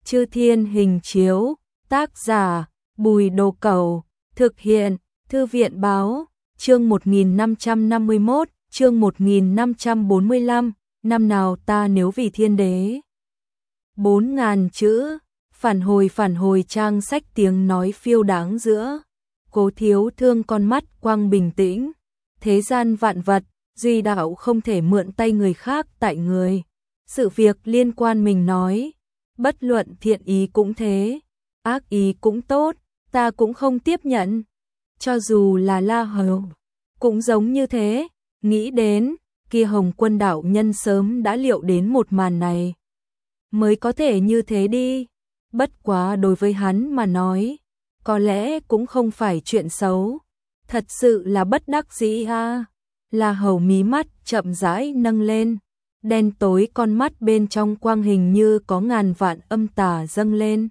Chư Thiên Hình Chiếu, tác giả Bùi Đồ Cẩu, thực hiện Thư viện Báo, chương 1551, chương 1545, năm nào ta nếu vì thiên đế. 4.000 chữ, phản hồi trang sách tiếng nói phiêu đáng giữa. Cố Thiếu Thương con mắt quang bình tĩnh, thế gian vạn vật, duy đạo không thể mượn tay người khác tại người. Sự việc liên quan mình nói, bất luận thiện ý cũng thế, ác ý cũng tốt, ta cũng không tiếp nhận. Cho dù là La Hầu, cũng giống như thế, nghĩ đến, kia Hồng Quân đạo nhân sớm đã liệu đến một màn này. Mới có thể như thế đi, bất quá đối với hắn mà nói, có lẽ cũng không phải chuyện xấu, thật sự là bất đắc dĩ a. La Hầu mí mắt chậm rãi nâng lên, đen tối con mắt bên trong quang hình như có ngàn vạn âm tà dâng lên.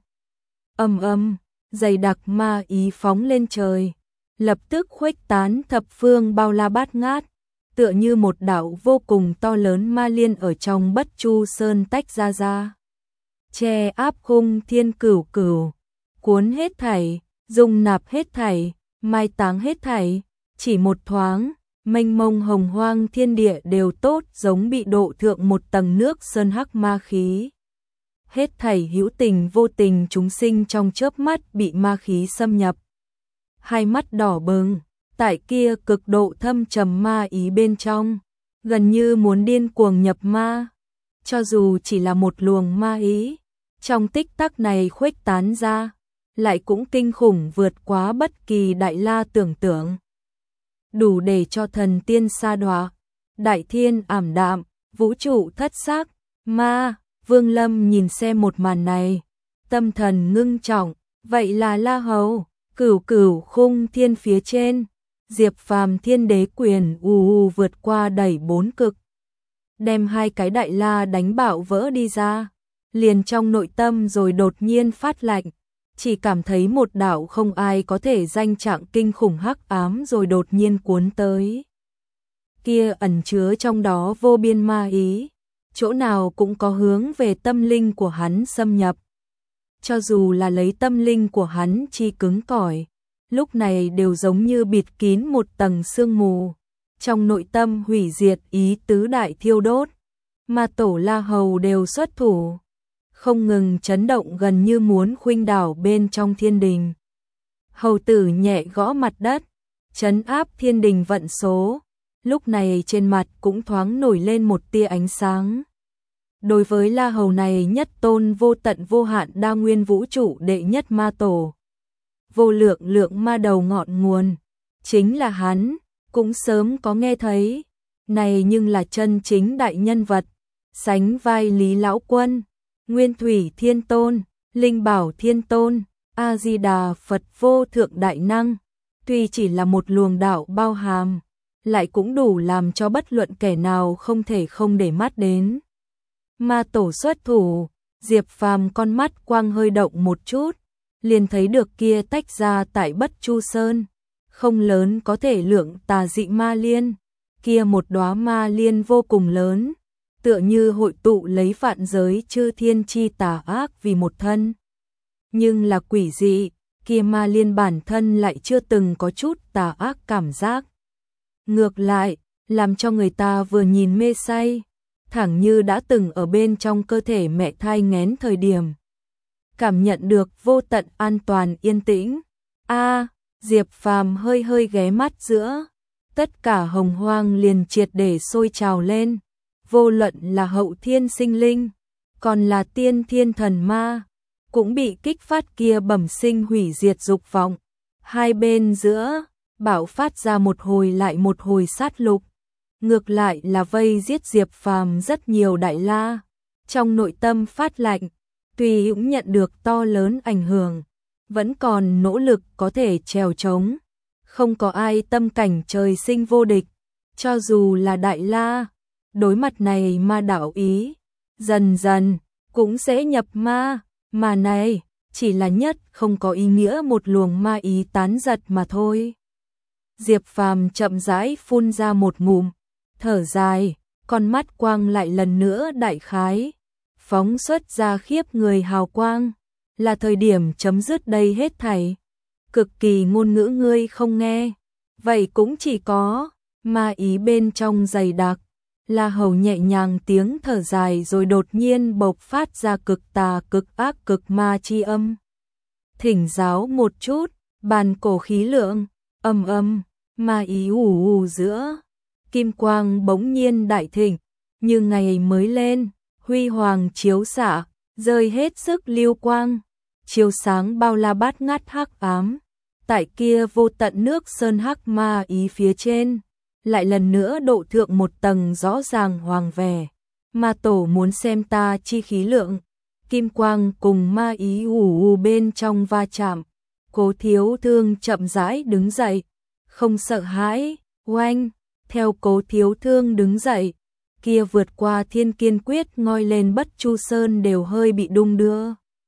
Âm, dày đặc ma ý phóng lên trời, lập tức khuếch tán thập phương bao la bát ngát, tựa như một đạo vô cùng to lớn ma liên ở trong Bất Chu Sơn tách ra. Che áp khung thiên cửu cửu, cuốn hết thảy, dung nạp hết thảy, mai táng hết thảy, chỉ một thoáng, mênh mông hồng hoang thiên địa đều tốt giống bị độ thượng một tầng nước sơn hắc ma khí. Hết thảy hữu tình vô tình chúng sinh trong chớp mắt bị ma khí xâm nhập. Hai mắt đỏ bừng, tại kia cực độ thâm trầm ma ý bên trong, gần như muốn điên cuồng nhập ma. Cho dù chỉ là một luồng ma ý, trong tích tắc này khuếch tán ra, lại cũng kinh khủng vượt quá bất kỳ đại la tưởng tượng. Đủ để cho thần tiên sa đọa, đại thiên ảm đạm, vũ trụ thất xác, ma. Vương Lâm nhìn xem một màn này, tâm thần ngưng trọng, vậy là La Hầu, cửu khung thiên phía trên, Diệp Phàm thiên đế quyền vượt qua đẩy 4 cực, đem hai cái đại la đánh bạo vỡ đi ra, liền trong nội tâm rồi đột nhiên phát lạnh, chỉ cảm thấy một đạo không ai có thể danh trạng kinh khủng hắc ám rồi đột nhiên cuốn tới. Kia ẩn chứa trong đó vô biên ma ý, chỗ nào cũng có hướng về tâm linh của hắn xâm nhập. Cho dù là lấy tâm linh của hắn chi cứng cỏi, lúc này đều giống như bịt kín một tầng sương mù, trong nội tâm hủy diệt ý tứ đại thiêu đốt, mà tổ La Hầu đều xuất thủ, không ngừng chấn động gần như muốn khuynh đảo bên trong thiên đình. Hầu tử nhẹ gõ mặt đất, trấn áp thiên đình vận số, lúc này trên mặt cũng thoáng nổi lên một tia ánh sáng. Đối với La Hầu này nhất tôn vô tận vô hạn đa nguyên vũ trụ đệ nhất ma tổ, vô lượng ma đầu ngọn nguồn, chính là hắn, cũng sớm có nghe thấy, này nhưng là chân chính đại nhân vật, sánh vai Lý Lão Quân, Nguyên Thủy Thiên Tôn, Linh Bảo Thiên Tôn, A-di-đà Phật vô thượng đại năng, tuy chỉ là một luồng đạo bao hàm, lại cũng đủ làm cho bất luận kẻ nào không thể không để mắt đến. Ma tổ xuất thủ, Diệp Phàm con mắt quang hơi động một chút, liền thấy được kia tách ra tại Bất Chu Sơn, không lớn có thể lượng tà dị ma liên, kia một đóa ma liên vô cùng lớn, tựa như hội tụ lấy vạn giới chư thiên chi tà ác vì một thân. Nhưng là quỷ dị, kia ma liên bản thân lại chưa từng có chút tà ác cảm giác. Ngược lại, làm cho người ta vừa nhìn mê say, thẳng như đã từng ở bên trong cơ thể mẹ thai nghén thời điểm. Cảm nhận được vô tận an toàn yên tĩnh. Diệp Phàm hơi ghé mắt giữa. Tất cả hồng hoang liền triệt để sôi trào lên. Vô luận là hậu thiên sinh linh, còn là tiên thiên thần ma, cũng bị kích phát kia bẩm sinh hủy diệt dục vọng. Hai bên giữa, bạo phát ra một hồi lại một hồi sát lục. Ngược lại là vây giết Diệp Phàm rất nhiều đại la, trong nội tâm phát lạnh, tuy cũng nhận được to lớn ảnh hưởng, vẫn còn nỗ lực có thể trèo trống, không có ai tâm cảnh trời sinh vô địch, cho dù là đại la, đối mặt này ma đạo ý, dần dần cũng sẽ nhập ma, mà này chỉ là nhất không có ý nghĩa một luồng ma ý tán giật mà thôi. Diệp Phàm chậm rãi phun ra một ngụm thở dài, con mắt quang lại lần nữa đại khái, phóng xuất ra khiếp người hào quang, là thời điểm chấm dứt đây hết thảy. Cực kỳ ngôn ngữ ngươi không nghe, vậy cũng chỉ có ma ý bên trong dày đặc. La Hầu nhẹ nhàng tiếng thở dài rồi đột nhiên bộc phát ra cực tà cực ác cực ma chi âm. Thỉnh giáo một chút, bàn cổ khí lượng, âm âm, ma ý ù ù giữa. Kim quang bỗng nhiên đại thịnh, như ngày mới lên, huy hoàng chiếu xạ, rơi hết sức lưu quang, chiếu sáng bao la bát ngát hắc ám. Tại kia vô tận nước sơn hắc ma ý phía trên, lại lần nữa độ thượng một tầng rõ ràng hoàng vẻ. Ma tổ muốn xem ta chi khí lượng, kim quang cùng ma ý ù ù bên trong va chạm. Cố Thiếu Thương chậm rãi đứng dậy, không sợ hãi, oanh, theo Cố Thiếu Thương đứng dậy, kia vượt qua thiên kiên quyết ngoi lên Bất Chu Sơn đều hơi bị đung đưa.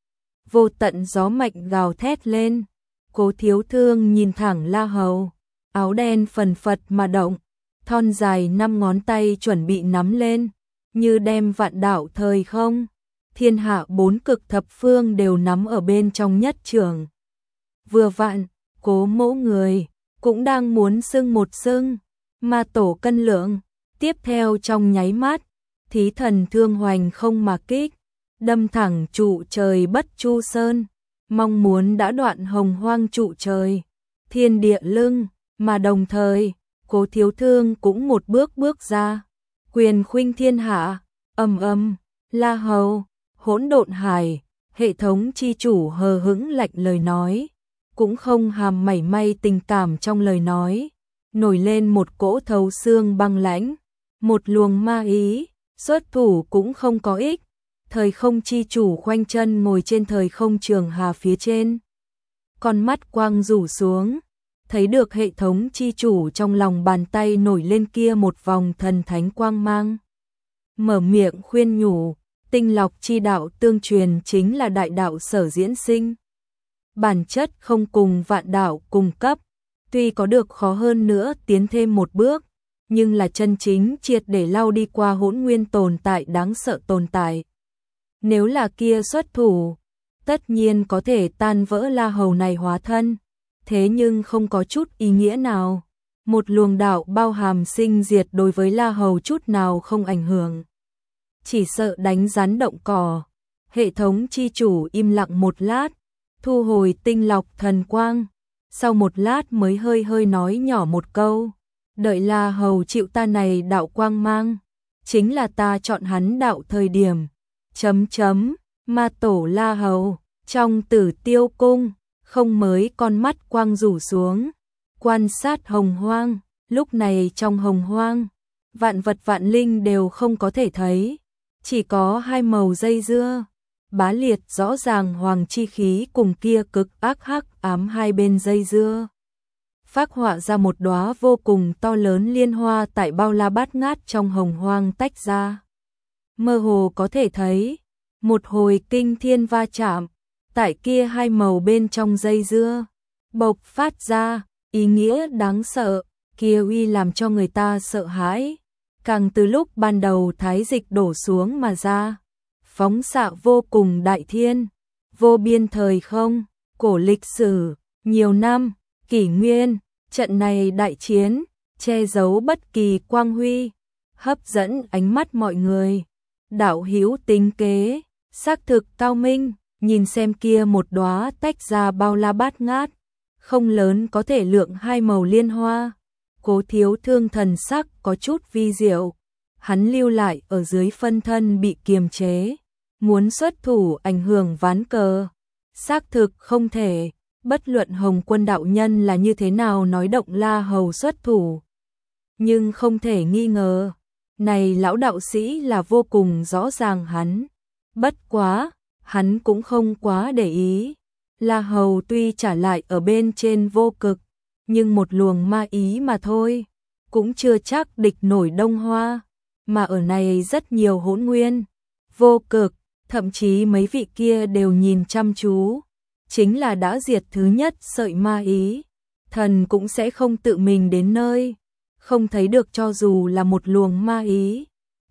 Vô tận gió mạnh gào thét lên, Cố Thiếu Thương nhìn thẳng La Hầu, áo đen phần phật mà động, thon dài 5 ngón tay chuẩn bị nắm lên, như đem vạn đạo thời không, thiên hạ 4 cực thập phương đều nắm ở bên trong nhất trường. Vừa vạn, Cố mẫu người, cũng đang muốn xưng một xưng, ma tổ cân lượng, tiếp theo trong nháy mắt, thí thần thương hoành không mà kích, đâm thẳng trụ trời Bất Chu Sơn, mong muốn đã đoạn hồng hoang trụ trời, thiên địa lưng, mà đồng thời, Cố Thiếu Thương cũng một bước bước ra, quyền khuynh thiên hạ, ầm ầm, La Hầu, hỗn độn hải, hệ thống chi chủ hờ hững lạnh lời nói, cũng không hàm mảy may tình cảm trong lời nói, nổi lên một cỗ thấu xương băng lãnh, một luồng ma ý, xuất thủ cũng không có ích. Thời không chi chủ khoanh chân ngồi trên thời không trường hà phía trên, con mắt quang rủ xuống, thấy được hệ thống chi chủ trong lòng bàn tay nổi lên kia một vòng thần thánh quang mang. Mở miệng khuyên nhủ, tinh lọc chi đạo tương truyền chính là đại đạo sở diễn sinh. Bản chất không cùng vạn đạo cùng cấp, tuy có được khó hơn nữa tiến thêm một bước, nhưng là chân chính triệt để lau đi qua hỗn nguyên tồn tại đáng sợ tồn tại. Nếu là kia xuất thủ, tất nhiên có thể tan vỡ La Hầu này hóa thân, thế nhưng không có chút ý nghĩa nào. Một luồng đạo bao hàm sinh diệt đối với La Hầu chút nào không ảnh hưởng. Chỉ sợ đánh rắn động cỏ. Hệ thống chi chủ im lặng một lát, thu hồi tinh lọc thần quang, sau một lát mới hơi hơi nói nhỏ một câu, đợi La Hầu chịu ta này đạo quang mang, chính là ta chọn hắn đạo thời điểm. Ma tổ La Hầu, trong Tử Tiêu cung, không mới con mắt quang rủ xuống, quan sát hồng hoang, lúc này trong hồng hoang, vạn vật vạn linh đều không có thể thấy, chỉ có hai màu dây dưa, bá liệt rõ ràng hoàng chi khí cùng kia cực ác hắc ám hai bên dây dưa. Phác họa ra một đóa vô cùng to lớn liên hoa tại bao la bát ngát trong hồng hoang tách ra. Mơ hồ có thể thấy, một hồi kinh thiên va chạm, tại kia hai màu bên trong dây dưa, bộc phát ra, ý nghĩa đáng sợ, kia uy làm cho người ta sợ hãi, càng từ lúc ban đầu thái dịch đổ xuống mà ra, phóng xạ vô cùng đại thiên, vô biên thời không, cổ lịch sử, nhiều năm, kỷ nguyên, trận này đại chiến, che giấu bất kỳ quang huy, hấp dẫn ánh mắt mọi người. Đạo hữu tính kế, xác thực cao minh, nhìn xem kia một đóa tách ra bao la bát ngát, không lớn có thể lượng hai màu liên hoa. Cố Thiếu Thương thần sắc có chút vi diệu, hắn lưu lại ở dưới phân thân bị kiềm chế, muốn xuất thủ ảnh hưởng ván cờ, xác thực không thể, bất luận Hồng Quân đạo nhân là như thế nào nói động La Hầu xuất thủ, nhưng không thể nghi ngờ. Này lão đạo sĩ là vô cùng rõ ràng hắn, bất quá, hắn cũng không quá để ý. La Hầu tuy trả lại ở bên trên vô cực, nhưng một luồng ma ý mà thôi, cũng chưa chắc địch nổi Đông Hoa, mà ở này rất nhiều hỗn nguyên, vô cực, thậm chí mấy vị kia đều nhìn chăm chú, chính là đã diệt thứ nhất sợi ma ý, thần cũng sẽ không tự mình đến nơi. Không thấy được cho dù là một luồng ma ý.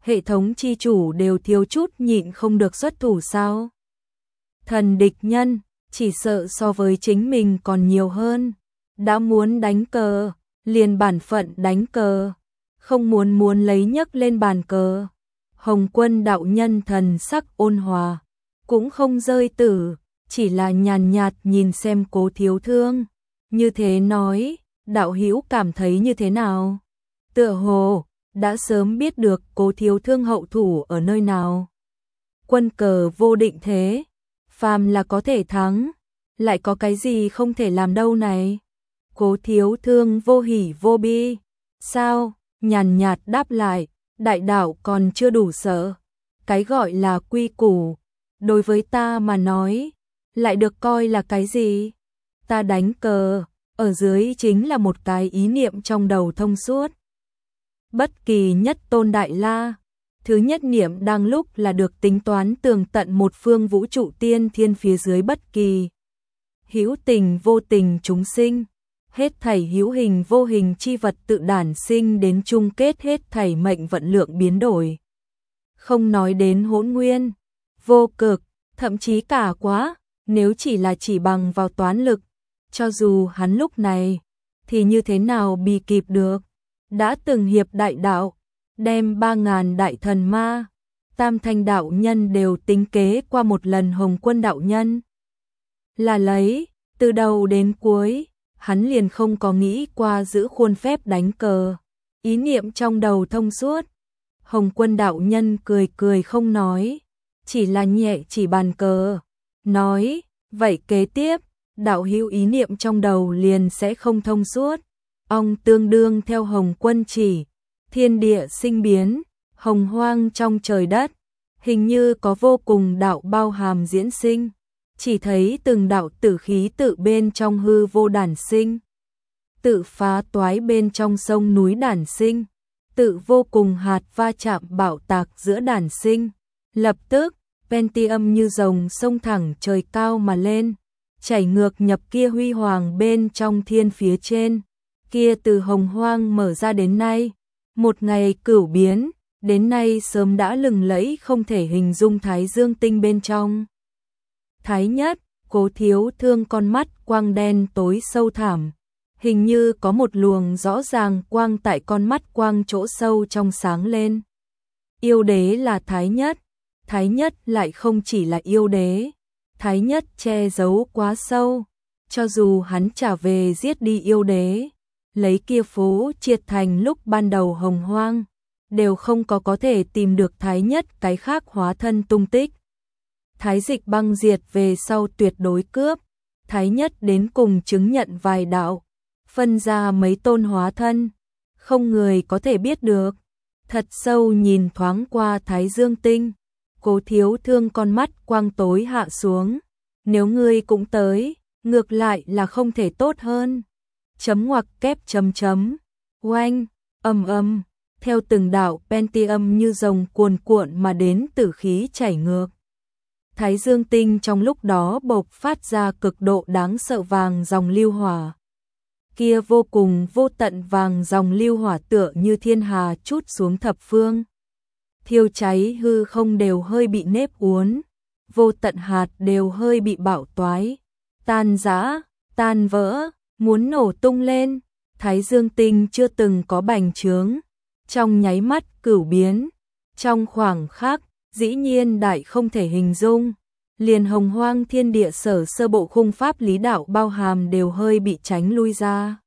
hệ thống chi chủ đều thiếu chút nhịn không được xuất thủ sao? Thần địch nhân, chỉ sợ so với chính mình còn nhiều hơn. Đã muốn đánh cờ, liền bản phận đánh cờ. Không muốn lấy nhấc lên bàn cờ. Hồng Quân đạo nhân thần sắc ôn hòa, cũng không rơi tử, chỉ là nhàn nhạt nhìn xem Cố Thiếu Thương. Như thế nói, đạo hữu cảm thấy như thế nào? Tựa hồ đã sớm biết được Cố Thiếu Thương hậu thủ ở nơi nào. Quân cờ vô định thế, phàm là có thể thắng, lại có cái gì không thể làm đâu này? Cố Thiếu Thương vô hỉ vô bi. Sao? Nhàn nhạt đáp lại, đại đạo còn chưa đủ sợ. Cái gọi là quy củ, đối với ta mà nói, lại được coi là cái gì? Ta đánh cờ, ở dưới chính là một cái ý niệm trong đầu thông suốt. Bất kỳ nhất tôn đại la, thứ nhất niệm đang lúc là được tính toán tường tận một phương vũ trụ tiên thiên phía dưới bất kỳ. Hữu tình vô tình chúng sinh, hết thảy hữu hình vô hình chi vật tự đản sinh đến chung kết hết thảy mệnh vận lượng biến đổi. Không nói đến hỗn nguyên, vô cực, thậm chí cả quá, nếu chỉ bằng vào toán lực, cho dù hắn lúc này, thì như thế nào bì kịp được. Đã từng hiệp đại đạo, đem 3.000 đại thần ma, Tam Thanh đạo nhân đều tính kế qua một lần. Hồng Quân đạo nhân là lấy, từ đầu đến cuối, hắn liền không có nghĩ qua giữ khuôn phép đánh cờ. Ý niệm trong đầu thông suốt. Hồng Quân đạo nhân cười không nói, chỉ là nhẹ chỉ bàn cờ, nói, vậy kế tiếp, đạo hữu ý niệm trong đầu liền sẽ không thông suốt. Ông tương đương theo Hồng Quân chỉ, thiên địa sinh biến, hồng hoang trong trời đất, hình như có vô cùng đạo bao hàm diễn sinh, chỉ thấy từng đạo tử khí tự bên trong hư vô đản sinh, tự phá toái bên trong sông núi đản sinh, tự vô cùng hạt va chạm bạo tạc giữa đản sinh. Lập tức, Pentium như rồng sông thẳng trời cao mà lên, chảy ngược nhập kia huy hoàng bên trong thiên phía trên. Kia từ hồng hoang mở ra đến nay, một ngày cửu biến, đến nay sớm đã lừng lẫy không thể hình dung Thái Dương tinh bên trong. Thái nhất, Cố Thiếu Thương con mắt quang đen tối sâu thẳm, hình như có một luồng rõ ràng quang tại con mắt quang chỗ sâu trong sáng lên. Yêu đế là Thái nhất lại không chỉ là yêu đế, Thái nhất che giấu quá sâu, cho dù hắn trả về giết đi yêu đế, lấy kia phố triệt thành lúc ban đầu hồng hoang, đều không có thể tìm được Thái nhất cái khác hóa thân tung tích. Thái dịch băng diệt về sau tuyệt đối cướp, Thái nhất đến cùng chứng nhận vài đạo, phân ra mấy tôn hóa thân, không người có thể biết được. Thật sâu nhìn thoáng qua Thái Dương tinh, Cố Thiếu Thương con mắt quang tối hạ xuống, nếu ngươi cũng tới, ngược lại là không thể tốt hơn. Chấm ngoặc kép chấm chấm, oanh, âm, theo từng đạo Pentium như rồng cuồn cuộn mà đến tử khí chảy ngược. Thái Dương tinh trong lúc đó bộc phát ra cực độ đáng sợ vàng dòng lưu hỏa. Kia vô cùng vô tận vàng dòng lưu hỏa tựa như thiên hà trút xuống thập phương. Thiêu cháy hư không đều hơi bị nếp uốn, vô tận hạt đều hơi bị bạo toái, tan rã, tan vỡ, muốn nổ tung lên. Thái Dương tinh chưa từng có bành trướng, trong nháy mắt cửu biến, trong khoảng khắc, dĩ nhiên đại không thể hình dung. Liền hồng hoang thiên địa sở sơ bộ khung pháp lý đạo bao hàm đều hơi bị tránh lui ra.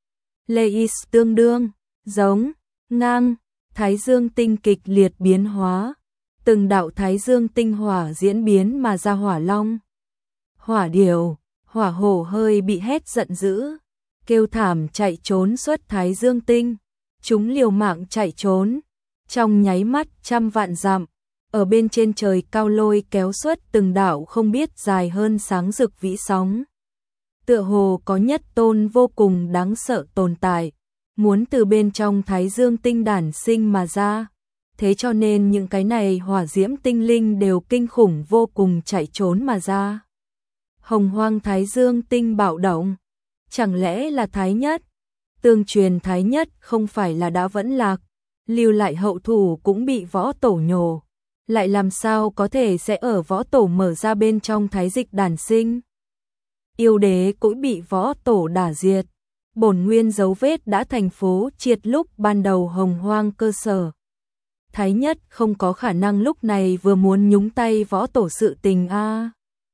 Leis tương đương, giống, ngang, Thái Dương tinh kịch liệt biến hóa, từng đạo Thái Dương tinh hỏa diễn biến mà ra hỏa long, hỏa điểu, hỏa hổ hơi bị hét giận dữ, kêu thảm chạy trốn xuất Thái Dương tinh, chúng liều mạng chạy trốn, trong nháy mắt trăm vạn dặm, ở bên trên trời cao lôi kéo xuất từng đạo không biết dài hơn sáng rực vĩ sóng. Tựa hồ có nhất tôn vô cùng đáng sợ tồn tại, muốn từ bên trong Thái Dương tinh đản sinh mà ra, thế cho nên những cái này hỏa diễm tinh linh đều kinh khủng vô cùng chạy trốn mà ra. Hồng hoang Thái Dương tinh bạo động, chẳng lẽ là Thái nhất? Tương truyền Thái nhất không phải là đã vẫn lạc, lưu lại hậu thủ cũng bị võ tổ nhổ, lại làm sao có thể sẽ ở võ tổ mở ra bên trong thái dịch đản sinh. Yêu đế cũng bị võ tổ đả diệt, bổn nguyên dấu vết đã thành phố triệt lúc ban đầu hồng hoang cơ sở. Thái nhất không có khả năng lúc này vừa muốn nhúng tay võ tổ sự tình a.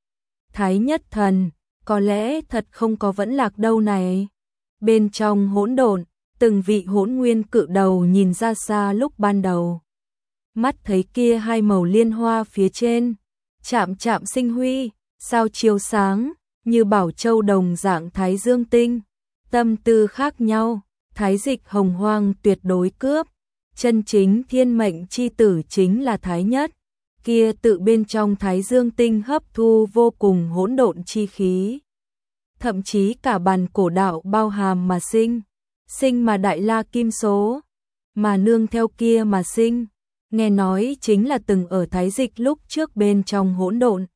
Thái nhất thần, có lẽ thật không có vẫn lạc đâu này. Bên trong hỗn độn, từng vị hỗn nguyên cự đầu nhìn ra xa lúc ban đầu. Mắt thấy kia hai màu liên hoa phía trên, chạm chạm sinh huy, sao chiếu sáng, như bảo châu đồng dạng thái dương tinh. Tâm tư khác nhau, thái dịch hồng hoang tuyệt đối cướp. Chân chính thiên mệnh chi tử chính là thái nhất, kia tự bên trong thái dương tinh hấp thu vô cùng hỗn độn chi khí. Thậm chí cả bàn cổ đạo bao hàm mà sinh mà đại la kim số, mà nương theo kia mà sinh, nghe nói chính là từng ở thái dịch lúc trước bên trong hỗn độn.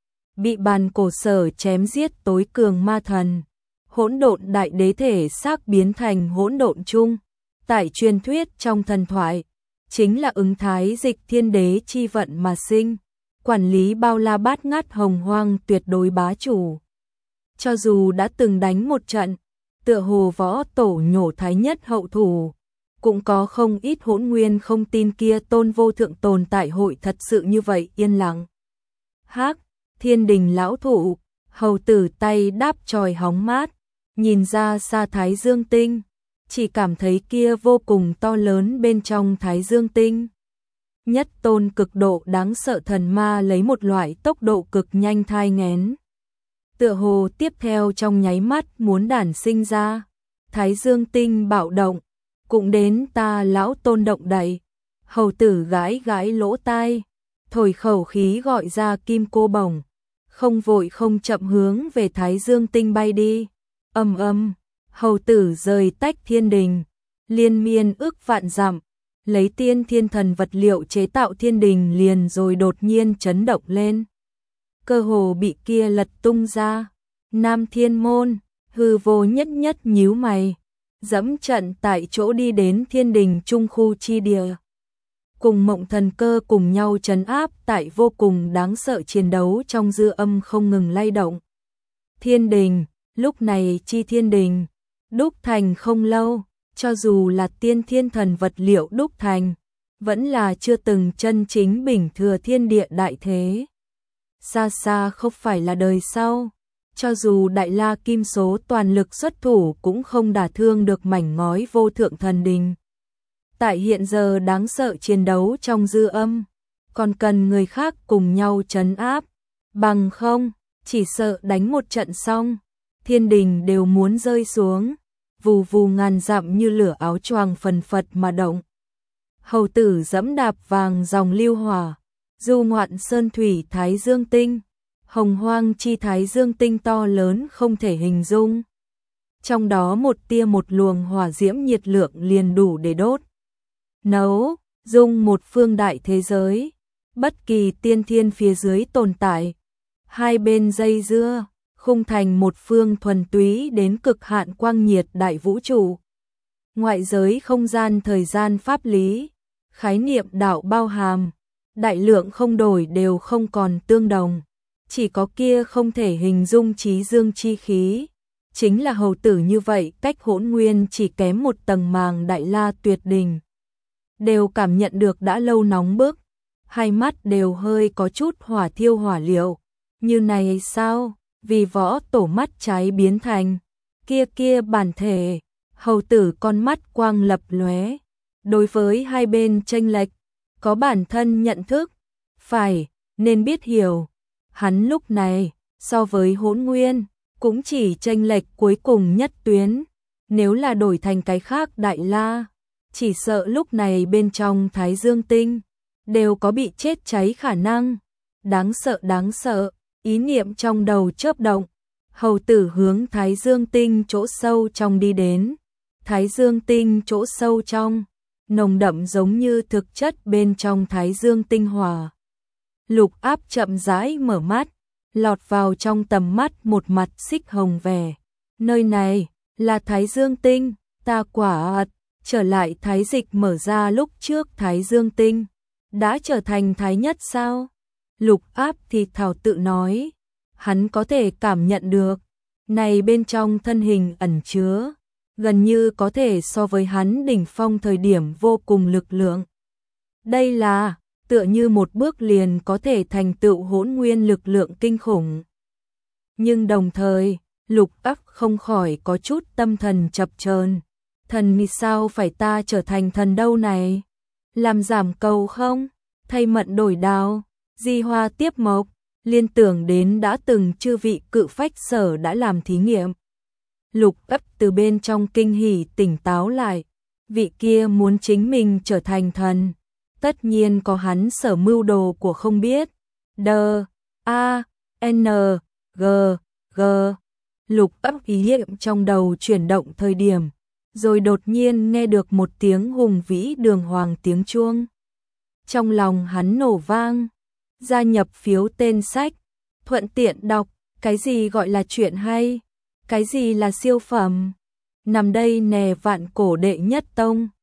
Bị bàn cổ sở chém giết tối cường ma thần, hỗn độn đại đế thể xác biến thành hỗn độn chung. Tại truyền thuyết trong thần thoại, chính là ứng thái dịch thiên đế chi vận mà sinh, quản lý bao la bát ngát hồng hoang tuyệt đối bá chủ. Cho dù đã từng đánh một trận, tựa hồ võ tổ nhổ thái nhất hậu thủ, cũng có không ít hỗn nguyên không tin kia tôn vô thượng tồn tại hội thật sự như vậy yên lặng. Hắc, thiên đình lão thụ, hầu tử tay đáp chòi hóng mát, nhìn ra xa thái dương tinh. Chỉ cảm thấy kia vô cùng to lớn bên trong thái dương tinh. Nhất tôn cực độ đáng sợ thần ma lấy một loại tốc độ cực nhanh thai nghén. Tựa hồ tiếp theo trong nháy mắt muốn đản sinh ra. Thái dương tinh bạo động, cũng đến ta lão tôn động đậy. Hầu tử gãi gãi lỗ tai, thổi khẩu khí gọi ra kim cô bổng. Không vội không chậm hướng về thái dương tinh bay đi. Ầm ầm. Hầu tử rời tách thiên đình, liên miên ước vạn dặm, lấy tiên thiên thần vật liệu chế tạo thiên đình liền rồi đột nhiên chấn động lên. Cơ hồ bị kia lật tung ra. Nam thiên môn, hư vô nhất nhất nhíu mày, dẫm trận tại chỗ đi đến thiên đình trung khu chi địa. Cùng mộng thần cơ cùng nhau trấn áp tại vô cùng đáng sợ chiến đấu trong dư âm không ngừng lay động. Thiên đình, lúc này chi thiên đình đúc thành không lâu, cho dù là tiên thiên thần vật liệu đúc thành, vẫn là chưa từng chân chính bình thừa thiên địa đại thế. Xa xa không phải là đời sau, cho dù đại la kim số toàn lực xuất thủ cũng không đả thương được mảnh ngói vô thượng thần đình. Tại hiện giờ đáng sợ chiến đấu trong dư âm, còn cần người khác cùng nhau trấn áp, bằng không, chỉ sợ đánh một trận xong. Thiên đình đều muốn rơi xuống, vù vù ngàn dặm như lửa áo choàng phần phật mà động. Hầu tử dẫm đạp vàng dòng lưu hỏa, du ngoạn sơn thủy thái dương tinh, hồng hoang chi thái dương tinh to lớn không thể hình dung. Trong đó một tia một luồng hỏa diễm nhiệt lượng liền đủ để đốt, nấu, dung một phương đại thế giới, bất kỳ tiên thiên phía dưới tồn tại. Hai bên dây dưa, khung thành một phương thuần túy đến cực hạn quang nhiệt đại vũ trụ. Ngoại giới không gian thời gian pháp lý, khái niệm đạo bao hàm, đại lượng không đổi đều không còn tương đồng. Chỉ có kia không thể hình dung trí dương chi khí. Chính là hầu tử như vậy cách hỗn nguyên chỉ kém một tầng màng đại la tuyệt đỉnh. Đều cảm nhận được đã lâu nóng bức, hai mắt đều hơi có chút hỏa thiêu hỏa liệu. Như này sao? Vì võ tổ mắt trái biến thành kia bản thể, hầu tử con mắt quang lập lóe. Đối với hai bên chênh lệch, có bản thân nhận thức, phải, nên biết hiểu. Hắn lúc này, so với hỗn nguyên, cũng chỉ chênh lệch cuối cùng nhất tuyến. Nếu là đổi thành cái khác đại la, chỉ sợ lúc này bên trong thái dương tinh, đều có bị chết cháy khả năng. Đáng sợ, ý niệm trong đầu chớp động. Hầu tử hướng thái dương tinh chỗ sâu trong đi đến. Thái dương tinh chỗ sâu trong, nồng đậm giống như thực chất bên trong thái dương tinh hỏa. Lục áp chậm rãi mở mắt, lọt vào trong tầm mắt một mặt xích hồng vẻ. Nơi này là thái dương tinh, ta quả ật, trở lại thái dịch mở ra lúc trước Thái Dương Tinh, đã trở thành thái nhất sao? Lục Áp thì thào tự nói, hắn có thể cảm nhận được, này bên trong thân hình ẩn chứa, gần như có thể so với hắn đỉnh phong thời điểm vô cùng lực lượng. Đây là, tựa như một bước liền có thể thành tựu hỗn nguyên lực lượng kinh khủng. Nhưng đồng thời, Lục Áp không khỏi có chút tâm thần chập chờn. Thần vì sao phải ta trở thành thần đâu này? Làm giảm cầu không? Thay mận đổi đao, di hoa tiếp mộc, liên tưởng đến đã từng chư vị cự phách sở đã làm thí nghiệm. Lục Áp từ bên trong kinh hỉ tỉnh táo lại, vị kia muốn chính mình trở thành thần, tất nhiên có hắn sở mưu đồ của không biết. D-A-N-G G. Lục Áp ý niệm trong đầu chuyển động thời điểm, rồi đột nhiên nghe được một tiếng hùng vĩ đường hoàng tiếng chuông. Trong lòng hắn nổ vang, gia nhập phiếu tên sách, thuận tiện đọc, cái gì gọi là chuyện hay, cái gì là siêu phẩm. Nằm đây nè vạn cổ đệ nhất tông,